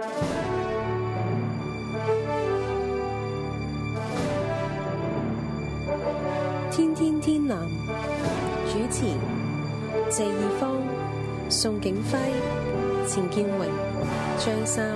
天天天藍主持謝義方、宋景輝、錢建榮、張三。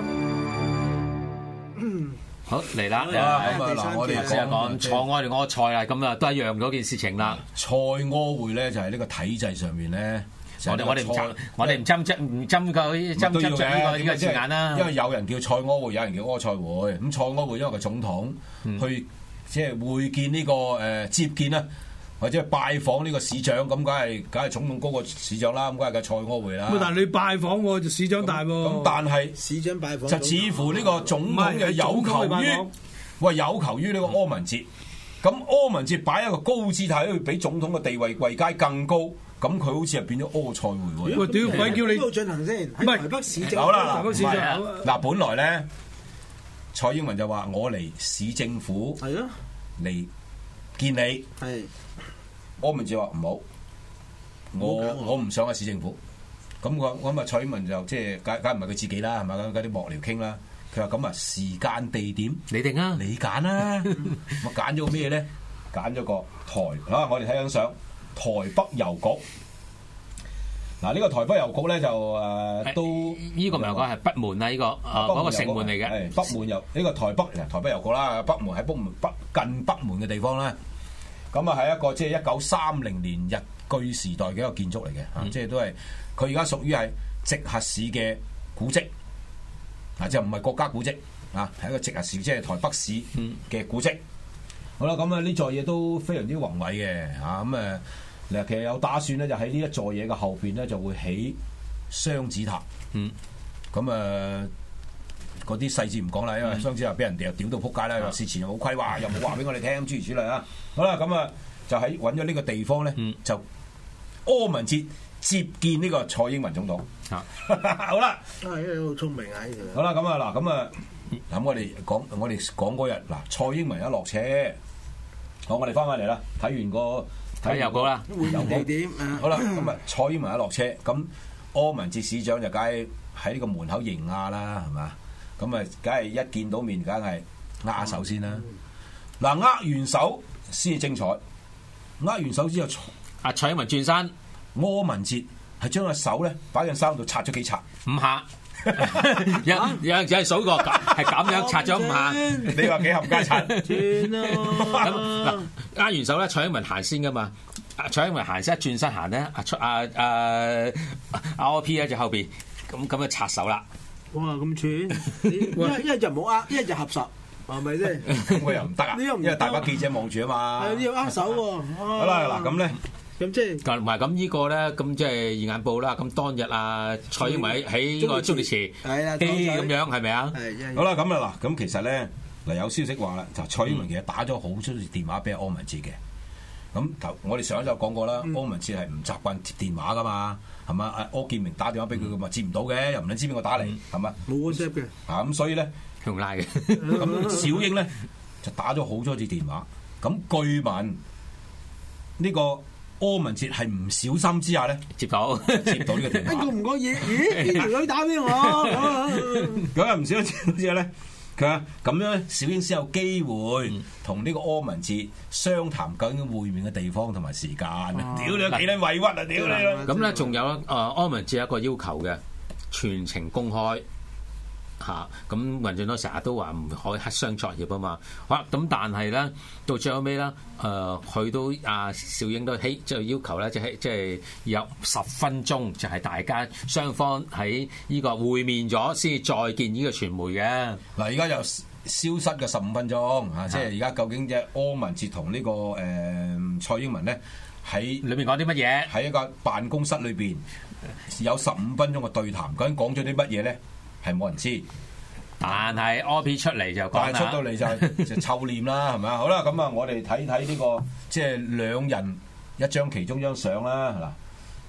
好嚟啦！咁啊嗱，我哋先講錯愛定柯菜啦，咁啊都一樣嗰件事情啦。 賽柯會咧就係呢個體制上面咧， 我哋唔針呢個字眼啦。 因為有人叫賽柯會，有人叫柯菜會。咁賽柯會因為個總統去即係會見呢個接見啦，或者拜訪呢個市長，咁梗係總統高過市長啦，咁梗係個賽柯會啦。 但係你拜訪喎就市長大喎。 咁但係市長拜訪就似乎呢個總統嘅有求於呢個柯文哲。咁柯文哲擺一個高姿態，去比總統嘅地位位階更高，咁佢好似係變咗柯賽會喎。 喂，屌鬼叫你邊度進行先？ 唔係台北市政。 好啦， 台北市長嗱，本來咧蔡英文就話我嚟市政府係啊嚟見你， 係柯文哲話唔好，我唔想喺市政府。咁啊蔡英文就即係梗唔係佢自己啦，係咪？嗰啲幕僚傾啦。佢話咁啊，時間地點你定啊， 你揀啦。咁揀咗個咩咧？揀咗個台啊！我哋睇緊相，台北郵局。嗱，呢個台北郵局咧就都呢個唔係講係北門啦，呢個嗰個城門嚟嘅。 北門郵呢個台北郵局啦，北門喺近北門嘅地方啦。咁啊係一個即係1930年日據時代嘅一個建築嚟嘅，即係都係佢而家屬於係直轄市嘅古蹟。就唔係國家古蹟啊，係一個直轄市，即係台北市嘅古蹟。好啦，咁啊呢座嘢都非常之宏偉嘅嚇，咁其實有打算咧，就喺呢一座嘢嘅後邊咧就會起雙子塔。咁嗰啲細節唔講啦，因為雙子塔俾人哋又屌到撲街啦，又事前又冇規劃，又冇話俾我哋聽，諸如此類啊。好啦，咁啊就喺揾咗呢個地方咧，就柯文哲接見呢個蔡英文總統。好啦， 因為好聰明啊！ 好啦，咁我哋講嗰日嗱，蔡英文一落車，好，我哋翻返嚟啦，睇完個睇郵局啦， 郵地點好啦，咁啊，蔡英文一落車，咁柯文哲市長就梗係喺呢個門口迎亞啦，係嘛？咁啊，梗係一見到面，梗係握手先啦。嗱，握完手先至精彩，握完手之後， 蔡英文轉身， 柯文哲係將個手咧擺喺衫度擦咗幾擦 ，5下，有人只係數過，係咁樣擦咗5下。 你話幾冚家鏟？ 轉啦。 咁嗱，握完手咧，蔡英文行先噶嘛？蔡英文行先一轉身行咧，RP 咧就後邊咁樣擦手啦。 哇，咁串！一係就唔好握，一係就合十，係咪先？ 我又唔得啊，因為大把記者望住啊嘛。 係呢個握手喎。 好啦，嗱咁咧。 咁即係， 唔係咁呢個咧，咁即係《二眼報》啦。咁當日啊，蔡英文喺呢個中烈祠，咁樣係咪啊？ 好啦，咁啊嗱，咁其實咧嗱有消息話啦，就蔡英文其實打咗好多次電話俾柯文哲嘅。咁我哋上一集講過啦，柯文哲係唔習慣接電話噶嘛，係嘛？柯建明打電話俾佢，佢話接唔到嘅，又唔撚知邊個打嚟，係嘛？ 冇 WhatsApp 嘅。 咁所以咧用拉嘅。 咁小英咧就打咗好多次電話。咁據聞呢個柯文哲係唔小心之下咧接到呢個電話。 覺唔覺嘢？咦，條女打俾我。 咁啊唔小心之下咧。佢話咁樣，小英先有機會同呢個柯文哲商談究竟會面嘅地方同埋時間。屌你幾撚委屈啊！屌你！ 咁咧仲有柯文哲有一個要求嘅，全程公開嚇。咁民進黨成日都話唔可以黑箱作業啊嘛。好啦，咁但係咧到最後尾咧，佢都邵英都就要求咧，即係有10分鐘，就係大家雙方喺呢個會面咗先再見呢個傳媒嘅。 嗱，而家又消失嘅15分鐘嚇，即係而家究竟即係柯文哲同呢個蔡英文咧喺裏面講啲乜嘢？ 喺一個辦公室裏邊有15分鐘嘅對談，究竟講咗啲乜嘢咧？係冇人知。 但係 OP 出嚟就講啦， 但係出到嚟就臭臉啦，係咪啊？好啦，咁啊，我哋睇睇呢個即係兩人一張其中張相啦。嗱，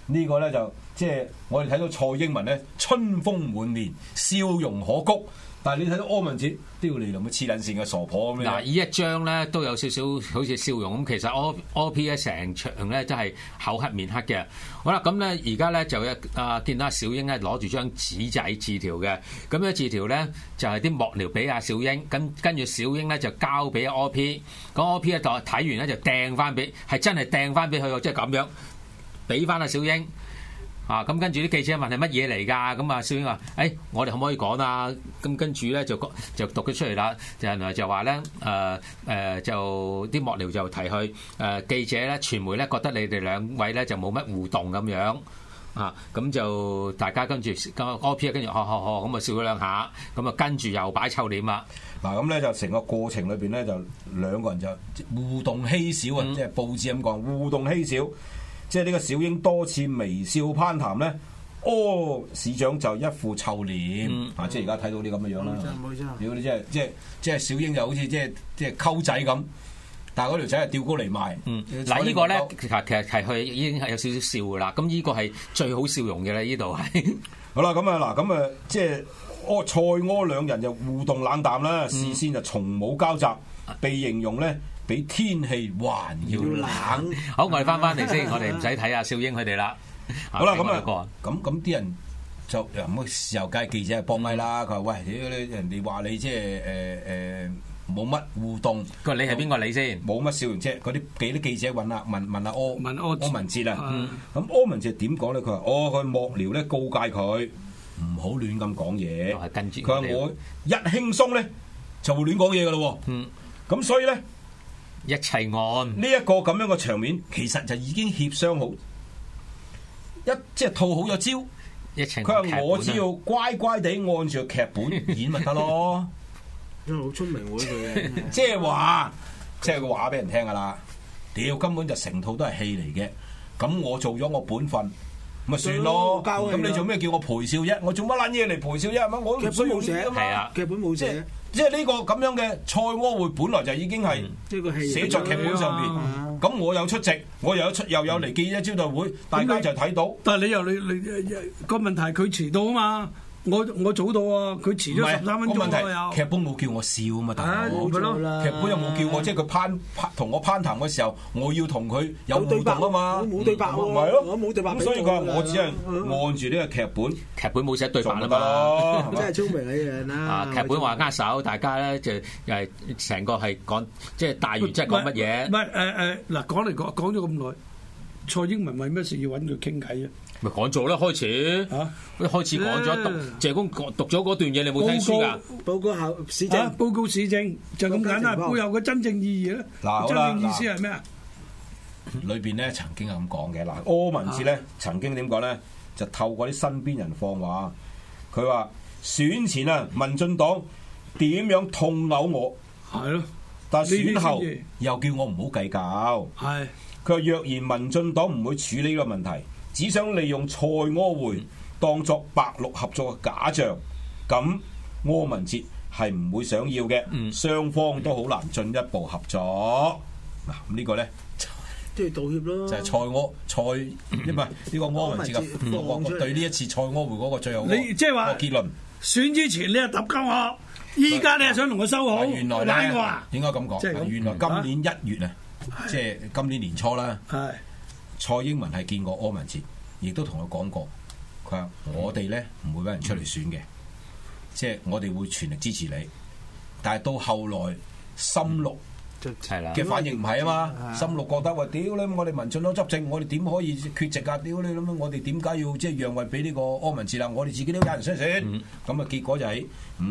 呢個咧就即係我哋睇到蔡英文咧春風滿面，笑容可掬。但係你睇到柯文哲，屌你老母黐撚線嘅傻婆咁樣。 嗱，呢一張咧都有少少好似笑容咁，其實 OP 咧成場咧真係口黑面黑嘅。好啦，咁咧而家咧就見到阿小英咧攞住張紙仔字條嘅，咁咧字條咧就係啲幕僚俾阿小英，咁跟住小英咧就交俾 OP， 咁 OP 咧就睇完咧就掟翻俾，係真係掟翻俾佢喎，即係咁樣俾翻阿小英。啊！咁跟住啲記者問係乜嘢嚟㗎？咁啊，小英話：我哋可唔可以講啊？咁跟住咧就讀咗出嚟啦。就話咧就啲幕僚就提去記者咧、傳媒咧覺得你哋兩位咧就冇乜互動咁樣啊。咁就大家跟住咁 OP 跟住咁啊笑咗兩下，咁啊跟住又擺臭臉啦。 嗱咁咧就成個過程裏邊咧就兩個人就互動稀少啊！即係報紙咁講，互動稀少。即係呢個小英多次微笑攀談咧，市長就一副臭臉即係而家睇到啲咁嘅樣啦。 冇錯。 如果你即係小英就好似即係溝仔咁，但係嗰條仔係吊高嚟賣。 嗱呢個咧其實係佢已經係有少少笑㗎啦。咁呢個係最好笑容嘅啦，呢度係。 好啦，咁啊即係蔡柯兩人就互動冷淡啦，事先就從冇交集，被形容咧。比天氣還要冷。 好，我哋翻嚟先，我哋唔使睇阿少英佢哋啦。 好啦，咁啲人就咁時候，梗係記者係幫咪啦。佢話：喂，人哋話你即係冇乜互動。 佢話你係邊個你先？ 冇乜笑容啫。嗰啲記者問阿柯文哲啊。咁柯文哲點講咧？佢話：佢幕僚咧告誡佢唔好亂咁講嘢。佢話我一輕鬆咧就會亂講嘢㗎咯。咁所以咧。 一切按呢一個咁樣嘅場面，其實就已經協商好，即係套好咗招。佢話我只要乖乖地按住個劇本演咪得咯。 因為好聰明喎佢， 即係話俾人聽㗎啦。屌根本就成套都係戲嚟嘅。咁我做咗我本分，咪算咯。咁你做咩叫我陪笑啫？我做乜撚嘢嚟陪笑啫？我劇本冇寫啊嘛。劇本冇寫。 即係呢個咁樣嘅蔡柯會本來就已經係寫作劇本上邊，咁我有出席，我又有嚟記者招待會，大家就睇到。 但係你個問題，佢遲到啊嘛。我早到啊，佢遲咗13分鐘啊。 劇本冇叫我笑啊嘛，大佬。 冇咯， 劇本又冇叫我，即係佢同我攀談嘅時候，我要同佢有互動啊嘛。 冇對白喎，我冇對白。 所以佢話我只係按住呢個劇本， 劇本冇寫對白啊嘛。 真係聰明嘅人啦。 劇本話握手，大家咧就又係成個係講，即係大原則講乜嘢？ 唔係嗱，講咗咁耐，蔡英文為咩事要揾佢傾偈啊？ 咪講咗啦，開始開始講咗，謝公讀咗嗰段嘢，你冇聽書㗎？ 報告市政， 報告市政就咁簡單，背後嘅真正意義咧？真正意思係咩啊？ 裏邊咧曾經係咁講嘅。柯文哲咧曾經點講咧？就透過啲身邊人放話，佢話選前啊，民進黨點樣痛毆我？ 係咯， 但係選後又叫我唔好計較。 係佢話若然民進黨唔會處理呢個問題，只想利用蔡柯會當作白綠合作嘅假象，咁柯文哲係唔會想要嘅，雙方都好難進一步合作。嗱，呢個咧都要道歉咯， 就係因為呢個柯文哲嘅對呢一次蔡柯會嗰個最後你即係話結論， 選之前你係揼鳩我，依家你係想同佢收好， 原來玩我啊？ 應該咁講，原來今年1月啊，即係今年年初啦。蔡英文係見過柯文哲，亦都同佢講過，佢話我哋咧唔會俾人出嚟選嘅，即係我哋會全力支持你。但係到後來深綠嘅反應唔係啊嘛，深綠覺得話屌你，我哋民進黨執政，我哋點可以缺席啊？屌你諗，我哋點解要即係讓位俾呢個柯文哲啦？我哋自己都有人想選，咁啊結果就喺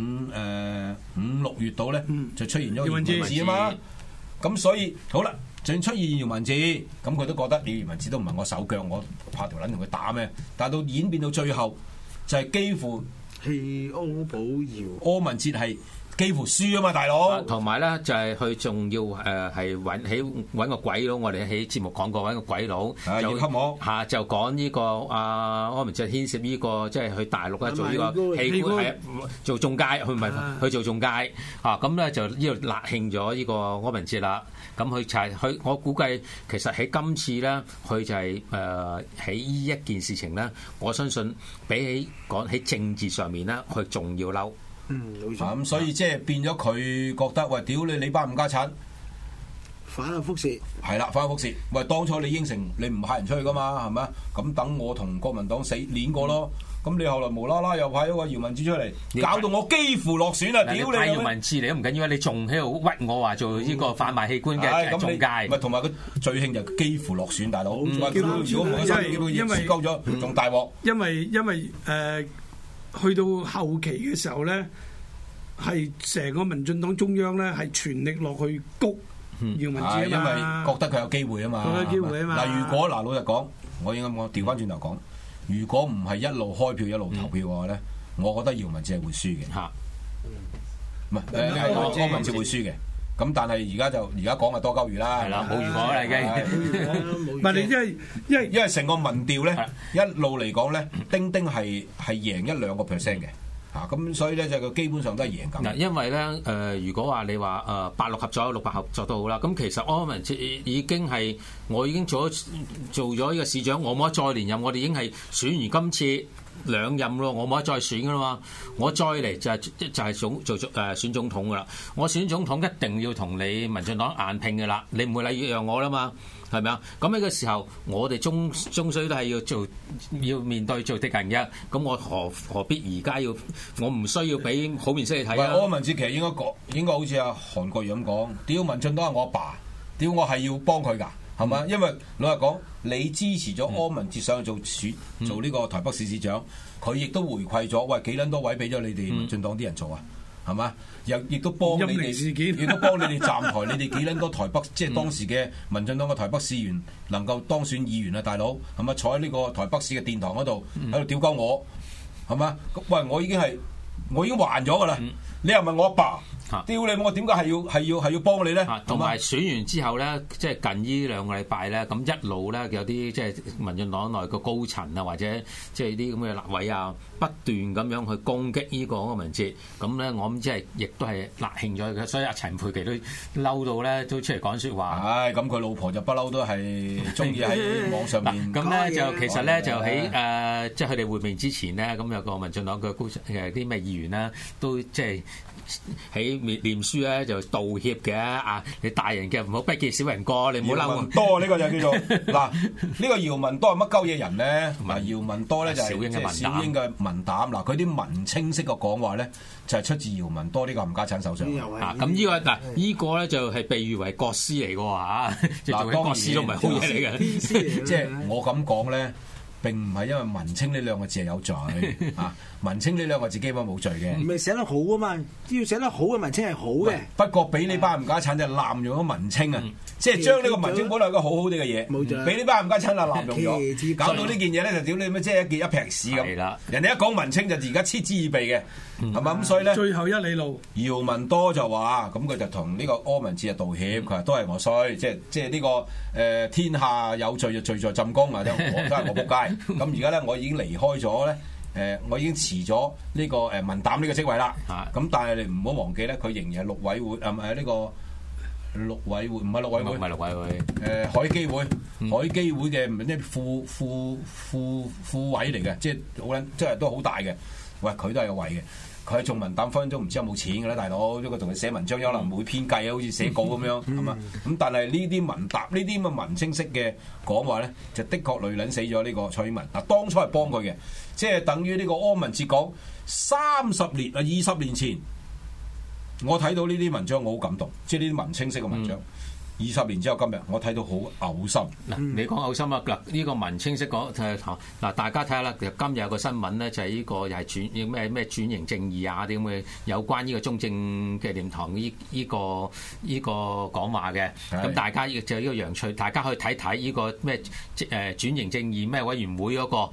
5、6月度咧就出現咗姚文智啊嘛，咁所以好啦。就算出現姚文智，咁佢都覺得姚文智都唔係我手腳，我拍條撚同佢打咩？但係到演變到最後，就係幾乎棄柯保姚。 柯文哲係幾乎輸啊嘛，大佬。 同埋咧就係佢仲要係揾個鬼佬，我哋喺節目講過揾個鬼佬， 就就講呢個柯文哲牽涉呢個即係去大陸咧做呢個器官係做中介，佢唔係去做中介咁咧就呢度勒慶咗呢個柯文哲啦。咁佢就係佢，我估計其實喺今次咧，佢就係喺呢一件事情咧，我相信比起講喺政治上面咧，佢仲要嬲。 冇錯。 咁所以即係變咗佢覺得，喂，屌你班冚家鏟， 反覆覆舌。係啦，反覆覆舌。喂，當初你應承你唔派人出去噶嘛，係咪啊？咁等我同國民黨死練過咯。咁你後來無啦啦又派咗個姚文智出嚟，搞到我幾乎落選啦！屌你！ 派姚文智嚟都唔緊要，你仲喺度屈我話做呢個販賣器官嘅中介。 咪同埋個最興就幾乎落選，大佬。如果冇咗， 因為鳩咗，仲大鑊。 因為去到後期嘅時候咧，係成個民進黨中央咧係全力落去谷姚文智啊嘛， 因為覺得佢有機會啊嘛。 覺得機會啊嘛。 嗱，如果老實講，我應該講調翻轉頭講。如果唔係一路開票一路投票嘅話咧，我覺得姚文智係會輸嘅。嚇，唔係柯文哲會輸嘅。咁但係而家講就多鳩餘啦。 係啦，冇如果啦已經。 唔係你因為成個民調咧一路嚟講咧，丁係贏1-2%嘅。咁所以咧就佢基本上都係贏緊。嗱， 因為咧如果話你話86合作600合作都好啦，咁其實柯文哲已經係我已經做咗呢個市長，我冇得再連任，我哋已經係選完今次2任咯，我冇得再選噶啦嘛，我再嚟就係選總統噶啦，我選總統一定要同你民進黨硬拼噶啦，你唔會禮讓我啦嘛。係咪啊？咁呢個時候，我哋終須都係要面對做敵人嘅。咁我何必而家我唔需要俾好面色你睇啊！ 柯文哲其實應該好似阿韓國瑜咁講，屌民進黨係我阿爸，屌我係要幫佢㗎，係咪？因為老實講，你支持咗柯文哲上去做呢個台北市市長，佢亦都回饋咗，喂幾撚多位俾咗你哋民進黨啲人做啊？係嘛？亦都幫你哋，亦都幫你哋站台。你哋幾撚多台北，即係當時嘅民進黨嘅台北市員能夠當選議員啊，大佬係咪坐喺呢個台北市嘅殿堂嗰度喺度屌鳩我係嘛？喂，我已經還咗㗎啦，你又問我阿爸？屌你！我點解係要幫你咧？ 同埋選完之後咧，即係近呢2個禮拜咧，咁一路咧有啲即係民進黨內個高層啊，或者即係啲咁嘅立委啊，不斷咁樣去攻擊呢個柯文哲。咁咧，我諗即係亦都係勒慶咗佢，所以阿陳佩琪都嬲到咧，都出嚟講説話。 唉，咁佢老婆就不嬲都係中意喺網上面。 咁咧就其實咧就喺即係佢哋會面之前咧，咁有個民進黨嘅高層啲咩議員啦，都即係。喺念書咧就道歉嘅啊！你大人嘅唔好逼結小人過，你唔好嬲。 多呢個就叫做嗱，呢個姚文多係乜鳩嘢人咧？嗱，姚文多咧就係小英嘅文膽。嗱，佢啲文青式嘅講話咧，就係出自姚文多呢個冚家鏟手上。 咁呢個嗱，呢個咧就係被譽為國師嚟嘅喎嚇。嗱，國師都唔係好嘢嚟嘅。 即係我咁講咧。並唔係因為文青呢兩個字係有罪啊！文青呢兩個字基本冇罪嘅。 唔係寫得好啊嘛，只要寫得好嘅文青係好嘅。 不過俾呢班冚家產就濫用咗文青啊！即係將呢個文青本來係個好好啲嘅嘢， 冇錯。 俾呢班冚家產啊濫用咗，搞到呢件嘢咧就屌你咩，即係一撇屎咁。係啦，人哋一講文青就而家嗤之以鼻嘅，係嘛咁？所以咧， 最後一里路， 姚文多就話咁，佢就同呢個柯文哲道歉，佢話都係我衰，即係呢個天下有罪就罪在朕公啊！都係我仆街。咁而家咧，我已經離開咗咧，我已經辭咗呢個文膽呢個職位啦。咁但係你唔好忘記咧，佢仍然係陸委會呢個陸委會，唔係陸委會， 唔係陸委會， 海基會，海基會嘅咩副委嚟嘅，即係好撚，即係都好大嘅。喂，佢都係個位嘅。佢係做文膽分分鐘唔知有冇錢㗎啦，大佬。因為佢同佢寫文章有可能唔會編計啊，好似寫稿咁樣，係嘛？咁但係呢啲文膽呢啲咁嘅文青式嘅講話咧，就的確累撚死咗呢個蔡英文。嗱，當初係幫佢嘅，即係等於呢個柯文哲講30年啊20年前，我睇到呢啲文章我好感動，即係呢啲文青式嘅文章。20年之後今日，我睇到好嘔心。 嗱，你講嘔心啊！嗱，呢個文青式講嗱，大家睇下啦。其實今日有個新聞咧，就係呢個又係咩轉型正義啊啲咁嘅有關呢個中正紀念堂呢個講話嘅。咁大家就呢個楊翠，大家可以睇睇呢個咩轉型正義咩委員會嗰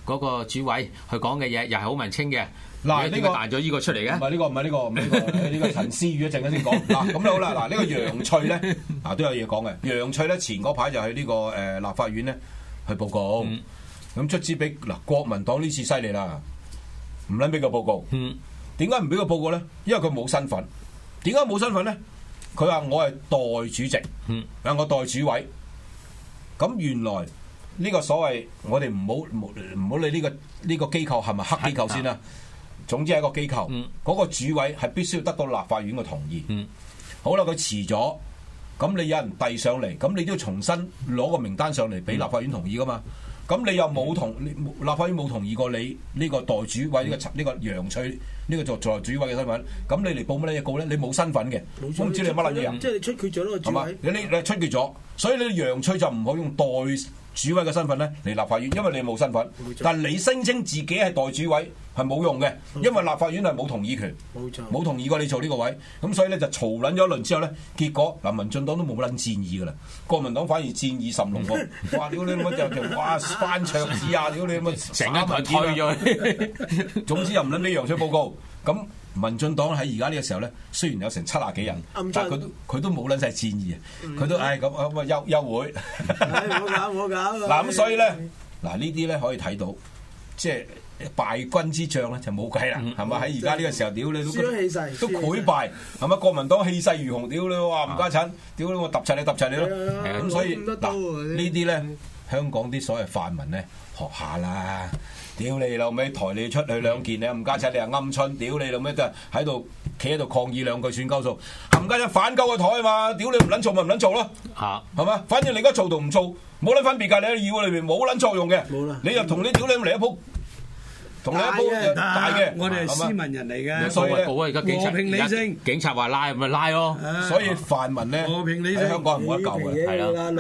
嗰個主委去講嘅嘢，又係好文青嘅。 嗱， 呢個彈咗呢個出嚟嘅， 唔係呢個陳思宇一陣間先講。嗱，咁好啦，嗱呢個楊翠咧，都有嘢講嘅。楊翠咧前嗰排就去呢個立法院咧去報告，咁卒之俾嗱國民黨呢次犀利啦，唔撚俾個報告。點解唔俾個報告咧？因為佢冇身份。點解冇身份咧？佢話我係代主席，我代主委。咁原來呢個所謂我哋唔好理呢個機構係咪黑機構先啦。總之係一個機構，嗰個主委係必須要得到立法院嘅同意。好啦，佢遲咗，咁你有人遞上嚟，咁你都要重新攞個名單上嚟俾立法院同意噶嘛？咁你又冇立法院冇同意過你呢個代主委呢個楊翠呢個作主委嘅身份，咁你嚟報乜嘢告咧？你冇身份嘅，我唔知你乜撚嘢人。 即係你出缺咗呢個主委， 你出缺咗，所以你楊翠就唔可以用代主委嘅身份咧嚟立法院，因為你冇身份。但係你聲稱自己係代主委係冇用嘅，因為立法院係冇同意權，冇同意過你做呢個位。咁所以咧就嘈撚咗一輪之後咧，結果嗱民進黨都冇撚戰意噶啦，國民黨反而戰意甚濃喎。哇！屌你乜就哇翻桌子啊！屌你乜成間台推咗。 總之又唔撚俾楊翠報告。咁民進黨喺而家呢個時候咧，雖然有成70幾人，但係佢都冇撚晒戰意啊！佢都咁休會。 我搞嗱咁所以咧，嗱呢啲咧可以睇到，即係敗軍之將咧就冇計啦，係咪？喺而家呢個時候，屌你都潰敗，係咪？國民黨氣勢如虹，屌你話唔家產，屌你我揼柒你咯。咁所以嗱呢啲咧，香港啲所謂泛民咧學下啦。屌你老味，抬你出去兩件，你冚家鏟，你又鵪鶉，屌你老味都係喺度企喺度抗議兩句算鳩數，冚家鏟反鳩個台啊嘛，屌你唔撚做咪唔撚做咯，係嘛？反正你而家做同唔做冇撚分別㗎，你喺議會裏邊冇撚作用嘅，你又同你屌你嚟一鋪。同你一鋪大嘅， 我哋係斯文人嚟嘅， 所以咧和平理性，警察話拉咪拉咯。 所以泛民咧和平理性， 香港人冇得救嘅， 係啦，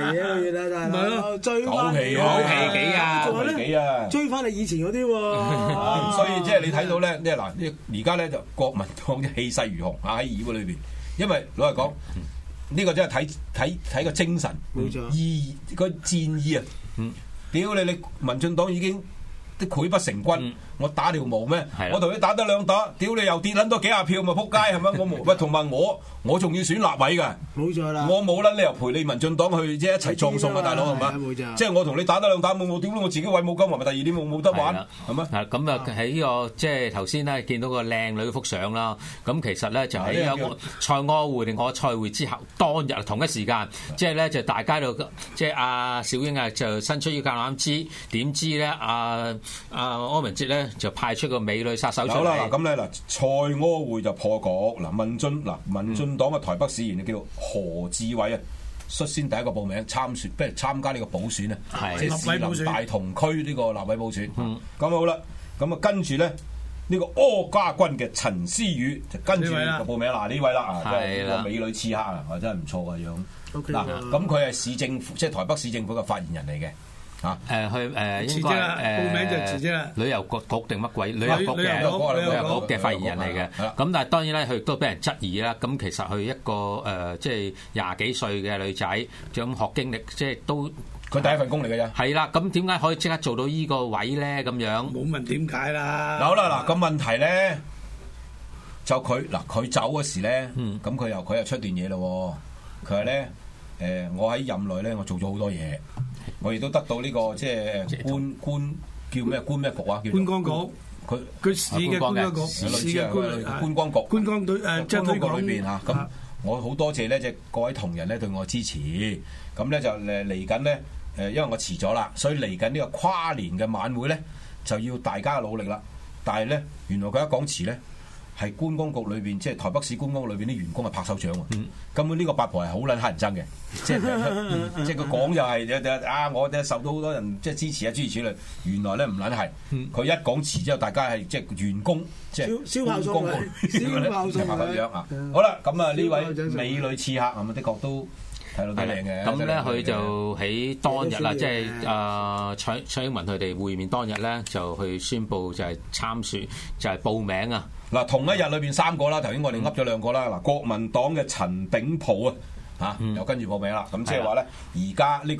狗皮啊，狗皮幾啊， 追翻你以前嗰啲喎。 所以即係你睇到咧，即係嗱，而家咧就國民黨嘅氣勢如虹啊喺議會裏邊，因為老實講，呢個真係睇個精神，意個戰意啊！屌你民進黨已經。啲潰不成軍，我打條毛咩？我同你打得兩打，屌你又跌撚多幾廿票咪撲街係咪？我冇喂，同埋我仲要選立委㗎， 冇錯啦。我冇撚理由陪你民進黨去即係一齊葬送啊，大佬係嘛？即係我同你打得兩打，我屌我自己位冇金還咪第二啲冇得玩係咪？ 咁啊喺呢個即係頭先咧見到個靚女幅相啦，咁其實咧就喺蔡柯會定我蔡會之後當日同一時間，即係咧就大家就即係阿小英啊就伸出呢個橄欖枝，點知咧柯文哲咧就派出個美女殺手出嚟。好啦， 咁咧蔡柯會就破局嗱，民進黨嘅台北市議員叫何志偉啊，率先第一個報名參加呢個補選啊，即係士林大同區呢個立委補選。咁好啦，咁啊跟住咧呢個柯家軍嘅陳思宇就跟住就報名嗱呢位啦，係個美女刺客啊，真係唔錯個樣。嗱，咁佢係市政府即係台北市政府嘅發言人嚟嘅。 應該報名就辭職啦。 旅遊局定乜鬼？旅遊局嘅發言人嚟嘅。咁但係當然咧，佢亦都俾人質疑啦。咁其實佢一個即係廿幾歲嘅女仔，咁學經歷即係都佢第一份工嚟嘅啫。係啦，咁點解可以即刻做到依個位咧？咁樣冇問點解啦。 好啦，嗱，咁問題咧就佢走嗰時咧，咁佢又出段嘢咯。佢話咧我喺任內咧，我做咗好多嘢。我亦都得到呢個即係官叫咩官咩局啊？叫觀光局。佢市嘅觀光局，市嘅觀光局。觀光隊即係觀光局裏邊嚇。咁我好多謝咧，即係各位同仁咧對我支持。咁咧就嚟緊咧因為我遲咗啦，所以嚟緊呢個跨年嘅晚會咧就要大家努力啦。但係咧原來佢一講遲咧。係觀光局裏邊，即係台北市觀光局裏邊啲員工係拍手掌喎。根本呢個八婆係好撚乞人憎嘅，即係佢講就係我哋受到好多人即係支持啊諸如此類。原來咧唔撚係，佢一講遲之後，大家係即係員工，即係燒炮送嚟，燒炮送嚟。 好啦，咁啊呢位美女刺客咁啊，的確都睇到幾靚嘅。 咁咧佢就喺當日啦，即係蔡英文佢哋會面當日咧，就去宣布就係參選，就係報名啊。 嗱，同一日裏邊3個啦，頭先我哋噏咗2個啦。嗱，國民黨嘅陳炳普又跟住報名啦。咁即係話咧，而家呢個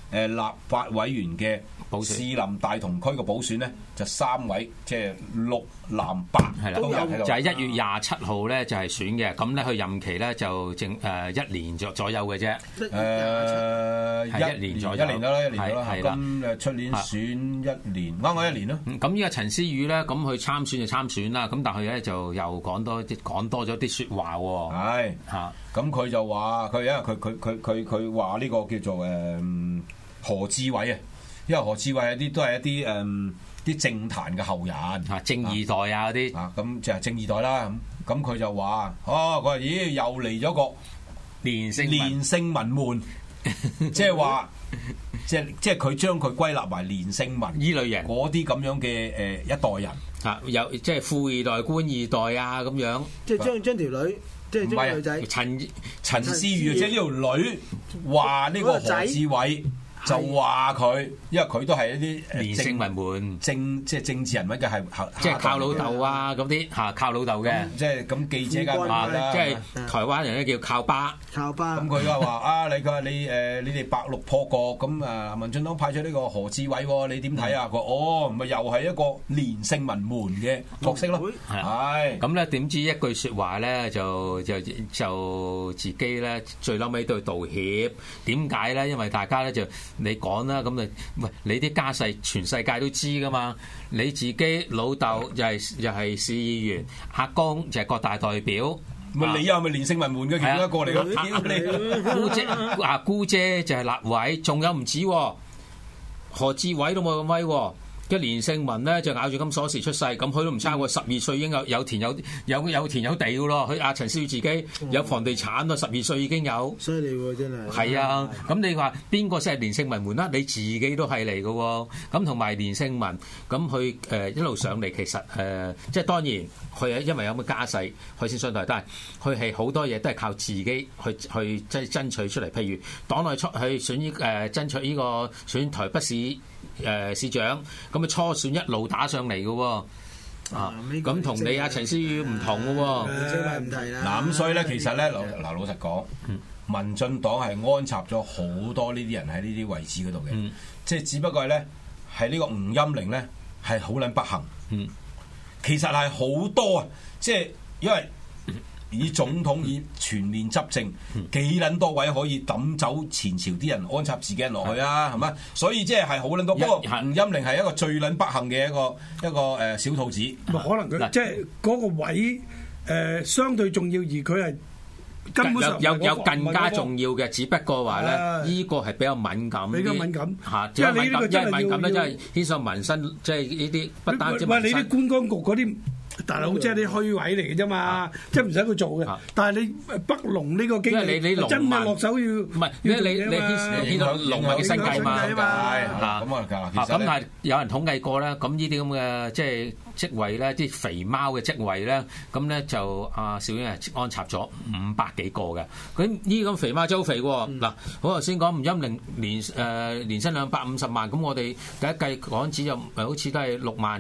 立法委員嘅補選士林大同區嘅補選咧，就3位，即係6藍8 係啦， 都有喺度。 就係1月27號咧就係選嘅，咁咧佢任期咧就剩1年左右嘅啫。係1年左右， 一年啦， 係啦。 咁出年選1年，啱啱1年咯。 咁呢個陳思宇咧，咁佢參選就參選啦，咁但係佢咧就又講多咗啲説話喎。 係嚇， 咁佢就話佢因為佢話呢個叫做何志偉啊，因為何志偉都係一啲啲政壇嘅後人嚇，正二代啊嗰啲啊，咁就係正二代啦。咁佢就話佢話咦又嚟咗個連勝文門，即係話即係佢將佢歸納為連勝文依類人嗰啲咁樣嘅一代人嚇，有即係富二代、官二代啊咁樣， 即係將條女。即係將女仔陳思宇，即係呢條女話呢個何志偉就話佢，因為佢都係一啲連勝文門即係政治人物嘅係即係靠老豆啊嗰啲嚇，靠老豆嘅， 即係咁記者梗係話啦， 即係台灣人咧叫靠巴。 咁佢又話啊，佢話你哋白綠破局咁啊，民進黨派咗呢個何志偉喎，你點睇啊？佢話咪又係一個連勝文門嘅角色咯，係。 咁咧點知一句説話咧就自己咧最嬲尾都要道歉。點解咧？因為大家咧就你講啦，咁喂你啲家世全世界都知噶嘛？你自己老豆又係市議員，阿公就係國大代表， 咪你又咪連勝文門嘅其中一個嚟㗎？ 姑姐就係立委，仲有唔止何志偉都冇咁威喎。嘅連勝文咧就咬住金鎖匙出世，咁佢都唔差過12歲已經有田有地嘅咯。佢阿陳思宇自己有房地產咯，12歲已經有。 犀利喎，真係。 係啊，咁你話邊個先係連勝文門啦？你自己都係嚟嘅喎。咁同埋連勝文，咁佢一路上嚟，其實即係當然佢係因為有咁嘅家世，佢先上台，但係佢係好多嘢都係靠自己去即係爭取出嚟。譬如黨內去選爭取呢個選台北市市長，咁啊初選一路打上嚟嘅喎，咁同你阿陳思宇唔同嘅喎， 嗱咁所以咧，其實咧老實講，民進黨係安插咗好多呢啲人喺呢啲位置嗰度嘅，即係只不過係咧係呢個吳音玲咧係好撚不幸，其實係好多啊，即係因為以總統以全面執政，幾撚多位可以抌走前朝啲人安插自己人落去啊，係咪？所以即係好撚多。不過吳音玲係一個最撚不幸嘅一個小兔子。 可能佢即係嗰個位相對重要，而佢係根本上有更加重要嘅，只不過話咧，呢個係比較敏感， 比較敏感嚇，因為敏感咧，即係牽涉民生，即係呢啲不單止民生。 喂，你啲觀光局嗰啲大佬即係啲虛位嚟嘅啫嘛，即係唔使佢做嘅。但係你北農呢個經理，你真係落手要唔係？你牽到農民嘅生計嘛？ 咁啊， 咁但係有人統計過咧，咁呢啲咁嘅即係職位咧，啲肥貓嘅職位咧，咁咧就阿邵英係安插咗500幾個嘅。咁呢啲咁肥貓真係好肥喎。嗱，我頭先講吳音玲年薪250萬，咁我哋第一計港紙就好似都係6萬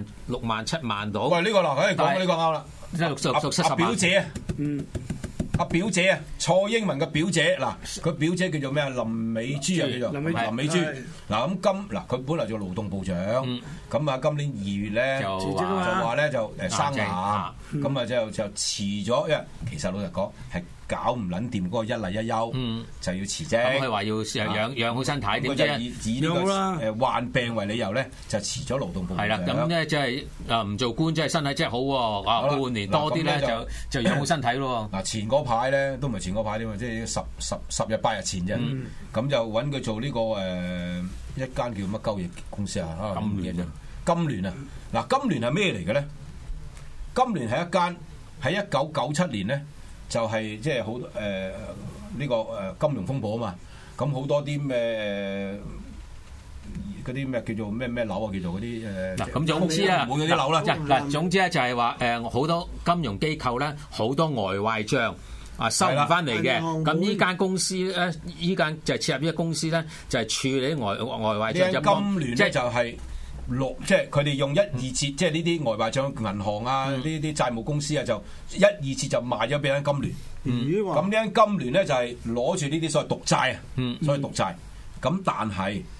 7萬到。 喂，呢個嗱，講呢個啱啦。 即係60 表姐啊，阿表姐啊，蔡英文嘅表姐嗱，佢表姐叫做咩啊？林美珠啊，叫做林美珠。嗱咁佢本來做勞動部長，咁啊今年2月咧就話咧就生癌，咁啊就辭咗，因為其實老實講係搞唔撚掂嗰個一例一休，就要辭職。 咁佢話要養好身體，點知以呢個患病為理由咧，就辭咗勞動部長。 係啦，咁咧即係唔做官，即係身體真係好喎。半年多啲咧就養好身體咯。 嗱前嗰排咧都唔係前嗰排添嘛，即係10日8日前啫。咁就揾佢做呢個一間叫乜鳩嘢公司啊？金聯啊！嗱金聯係咩嚟嘅咧？金聯係一間喺1997年咧。就係即係好呢個金融風暴啊嘛，咁好多啲咩嗰啲咩叫做咩樓啊，叫做嗰啲嗱咁總之啊， 冇嗰啲樓啦。 嗱總之咧就係話好多金融機構咧好多外壞帳啊收唔翻嚟嘅，咁呢間公司咧依間就係設立呢間公司咧就係處理外壞帳。 金聯咧就係即係佢哋用1、2折，即係呢啲外壞帳銀行啊，呢啲債務公司啊，就1、2折就賣咗俾間金聯。咁呢間金聯咧就係攞住呢啲所謂毒債啊，所謂毒債。咁但係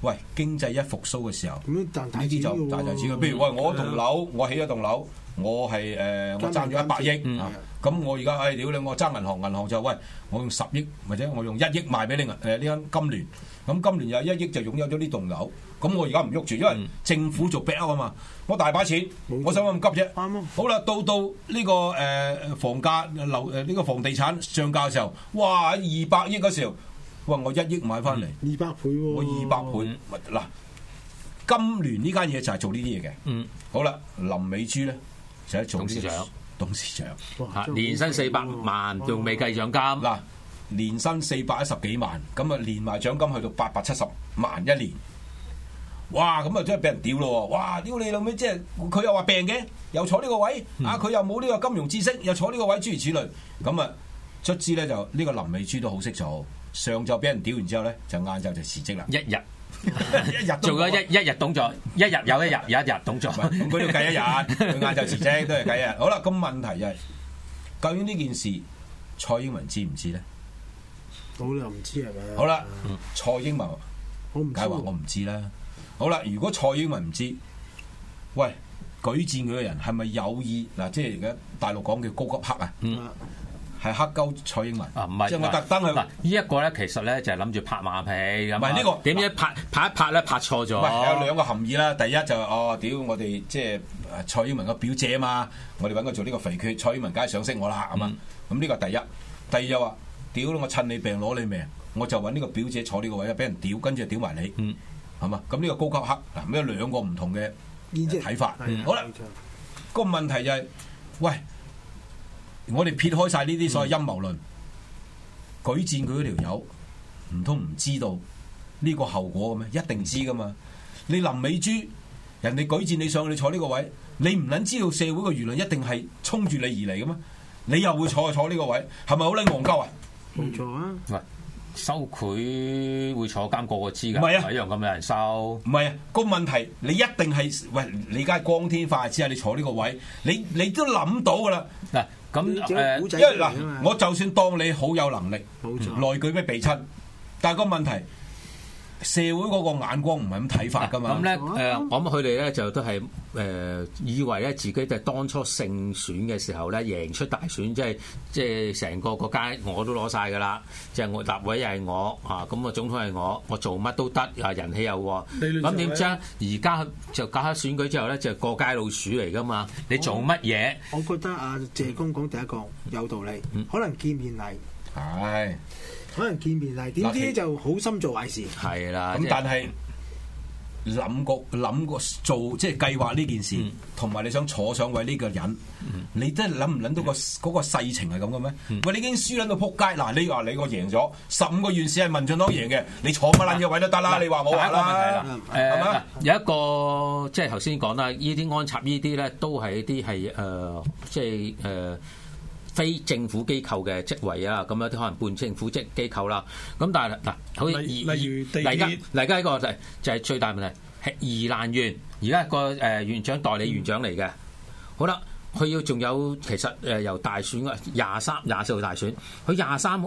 喂，經濟一復甦嘅時候， 咁樣賺大錢呢啲就大錢嘅。譬如喂，我棟樓，我起咗棟樓，我係我爭咗100億啊，咁我而家屌你，我爭銀行就喂，我用10億或者我用1億賣俾你呢間金聯，咁金聯有1億就擁有咗呢棟樓，咁我而家唔喐住，因為政府做 back up 啊嘛，我大把錢，我使乜咁急啫？ 啱啊！ 好啦，到呢個房價呢個房地產上價嘅時候，哇200億嗰時候，哇我1億買翻嚟 200倍喎， 我200倍嗱。金聯呢間嘢就係做呢啲嘢嘅，好啦，林美珠咧就係做董事長， 年薪400萬，仲未計獎金。 嗱，年薪410幾萬，咁啊連埋獎金去到870萬一年，哇！咁啊真係俾人屌咯，哇！屌你老味，即係佢又話病嘅，又坐呢個位，佢又冇呢個金融知識，又坐呢個位，諸如此類，咁啊卒之咧就呢個林美珠都好識做，上晝俾人屌完之後咧，就晏晝就辭職啦， 一日做咗一日動作，一日有一日動作， 咁佢都計一日，佢晏晝辭職都係計一日。好啦，咁問題就係究竟呢件事蔡英文知唔知咧？ 我又唔知係咪？ 好啦，蔡英文梗係話我唔知啦。好啦，如果蔡英文唔知，喂，舉薦佢嘅人係咪有意嗱？即係而家大陸講叫高級黑啊？係黑鳩蔡英文啊，唔係， 即係我特登去嗱，呢一個咧，其實咧就係諗住拍馬屁咁。 唔係呢個點知拍一拍咧拍錯咗。 唔係有兩個含義啦。第一就屌我哋即係蔡英文個表姐啊嘛，我哋揾佢做呢個肥缺，蔡英文梗係賞識我啦，係嘛？咁呢個第一。第二就話屌我趁你病攞你命，我就揾呢個表姐坐呢個位啊，俾人屌，跟住屌埋你，係嘛？咁呢個高級黑嗱，咁有兩個唔同嘅睇法。好啦，個問題就係喂。我哋撇開晒呢啲所謂陰謀論，舉薦佢嗰條友，唔通唔知道呢個後果嘅咩？一定知噶嘛！你林美珠，人哋舉薦你上去，你坐呢個位，你唔撚知道社會嘅輿論一定係衝住你而嚟嘅咩？你又會坐呢個位，係咪好撚戇鳩啊？ 冇錯啊！ 喂，收賄會坐監，個個知㗎， 唔係啊， 一樣咁有人收。唔係啊，個問題你一定係喂，你而家光天化日之下，你坐呢個位，你都諗到㗎啦嗱。 咁因為嗱，我就算當你好有能力，內舉不避親，但係個問題，社會嗰個眼光唔係咁睇法噶嘛。 咁咧我諗佢哋咧就都係以為咧自己就係當初勝選嘅時候咧贏出大選，即係成個國家我都攞晒㗎啦，即係我立委又係我啊，咁啊總統係我做乜都得啊，人氣又喎。咁點知而家就搞下選舉之後咧，就過街老鼠嚟㗎嘛？你做乜嘢？ 我覺得阿謝公講第一個有道理，可能見面禮係。 可能見面禮，點知就好心做壞事。 係啦， 咁但係諗過做即係計劃呢件事，同埋你想坐上位呢個人，你真係諗唔諗到嗰個世情係咁嘅咩？喂，你已經輸撚到撲街嗱！你話你個贏咗15個縣市係民進黨贏嘅，你坐乜撚嘅位都得啦！你話我話啦，係嘛？ 有一個即係頭先講啦，呢啲安插呢啲咧，都係一啲係即係非政府機構嘅職位啊，咁有啲可能半政府機構啦。咁但係嗱，好似例如地鐵， 而家一個就係最大問題係宜蘭縣，而家個縣長代理縣長嚟嘅。好啦，佢要仲有其實由大選24號大選，佢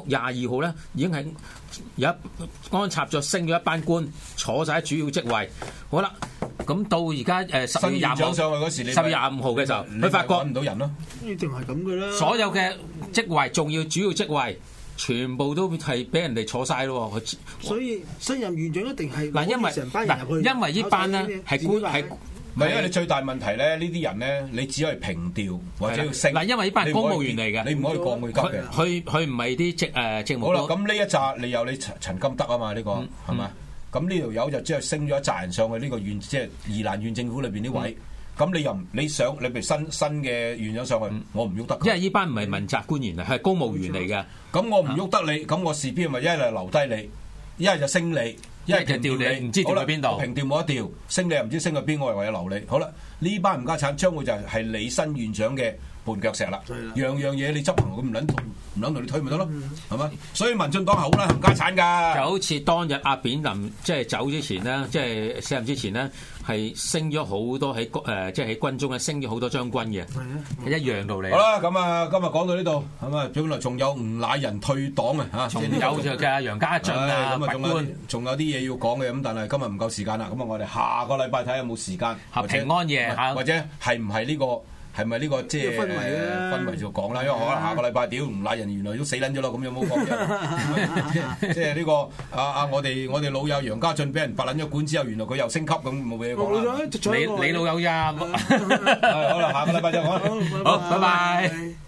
22號咧已經係有安插咗升咗一班官坐晒主要職位。好啦。咁到而家10月25號上去嗰時，10月25號嘅時候，佢發覺揾唔到人咯， 一定係咁嘅啦。 所有嘅職位，仲要主要職位，全部都係俾人哋坐晒咯。 所以新任縣長一定係嗱，因為呢班咧係官係， 唔係因為你最大問題咧，呢啲人咧，你只可以平調或者要升。 嗱，因為呢班係公務員嚟嘅， 你唔可以降佢級嘅。 佢唔係啲政務。 好啦，咁呢一紮你有你陳金德啊嘛？呢個係嘛？咁呢條友就即係升咗一紮人上去呢個縣，即係宜蘭縣政府裏邊啲位。咁你又你譬如新嘅縣長上去，我唔喐得。 因為呢班唔係問責官員啊，係公務員嚟嘅。 咁我唔喐得你，咁我事邊咪一係留低你，一係就升你，一係就調你， 唔知調去邊度。 平調冇得調，升你又唔知升去邊，我係為咗留你。好啦，呢班唔家產將會就係你新縣長嘅絆腳石啦係啦， 樣樣嘢你執行佢唔撚同你推咪得咯，係咪？所以民進黨係好啦，冚家產㗎。 就好似當日阿扁臨即係走之前咧，即係卸任之前咧，係升咗好多喺即係喺軍中咧升咗好多將軍嘅，係一樣道理。 好啦，咁啊，今日講到呢度，咁啊，本來仲有吳乃仁退黨啊，嚇， 仲有就嘅楊家俊啊， 咁啊， 拔官仲有啲嘢要講嘅，咁但係今日唔夠時間啦，咁啊，我哋下個禮拜睇下有冇時間， 平安夜嚇， 或者係唔係呢個？係咪呢個即係氛圍就講啦？因為可能下個禮拜屌吳乃仁原來都死撚咗咯，咁有冇講啫？即係呢個我哋老友楊家俊俾人拔撚咗管之後，原來佢又升級咁，冇嘢講啦。 你老友呀， 好啦，下個禮拜再講啦。 好，拜拜。